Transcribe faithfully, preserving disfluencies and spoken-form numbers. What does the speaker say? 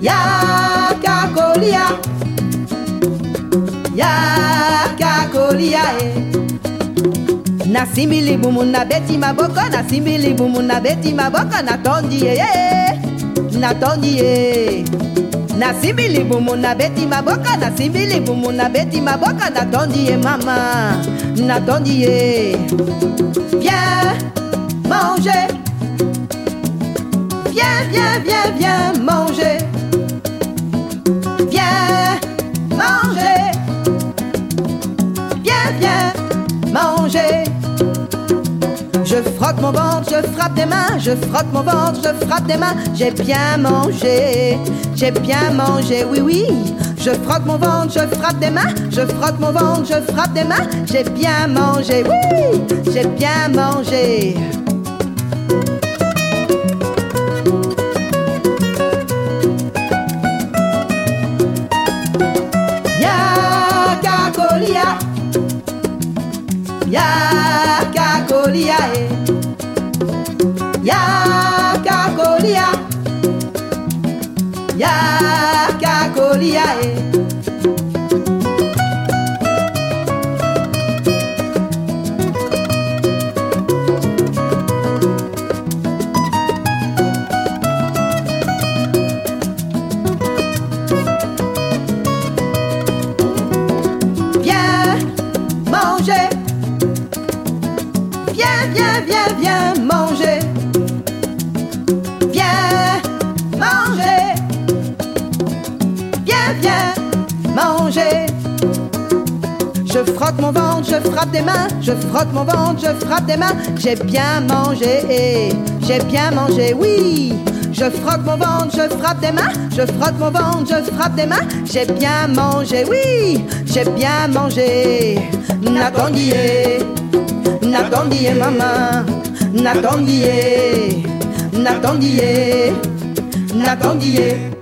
Yaka kolia, yaka kolia eh. Na simbili bumu na beti maboko, na simbili bumu na beti maboko, na tondi eh, eh. Na tondi eh. Na simbili bumu na beti maboko, na simbili bumu na beti maboko, na tondi eh mama, na tondi eh. Viens manger, viens, viens, viens, viens manger. Viens manger, viens, viens manger. Je frotte mon ventre, je frappe des mains, je frotte mon ventre, je frappe des mains. J'ai bien mangé, j'ai bien mangé, oui, oui. Je frotte mon ventre, je frappe des mains, je frotte mon ventre, je frappe des mains. J'ai bien mangé, oui, j'ai bien mangé. Yaka kolia, yaka kolia eh. Yaka kolia, yaka kolia eh. Viens, viens, viens, viens manger. Viens manger. Viens, viens manger. Je frotte mon ventre, je frappe des mains. Je frotte mon ventre, je frappe des mains. J'ai bien mangé, j'ai bien mangé, oui. Je frotte mon ventre, je frappe des mains. Je frotte mon ventre, je frappe des mains. J'ai bien mangé, oui. J'ai bien mangé. N'attendez. N'attendez maman, n'attendez, n'attendez, n'attendez.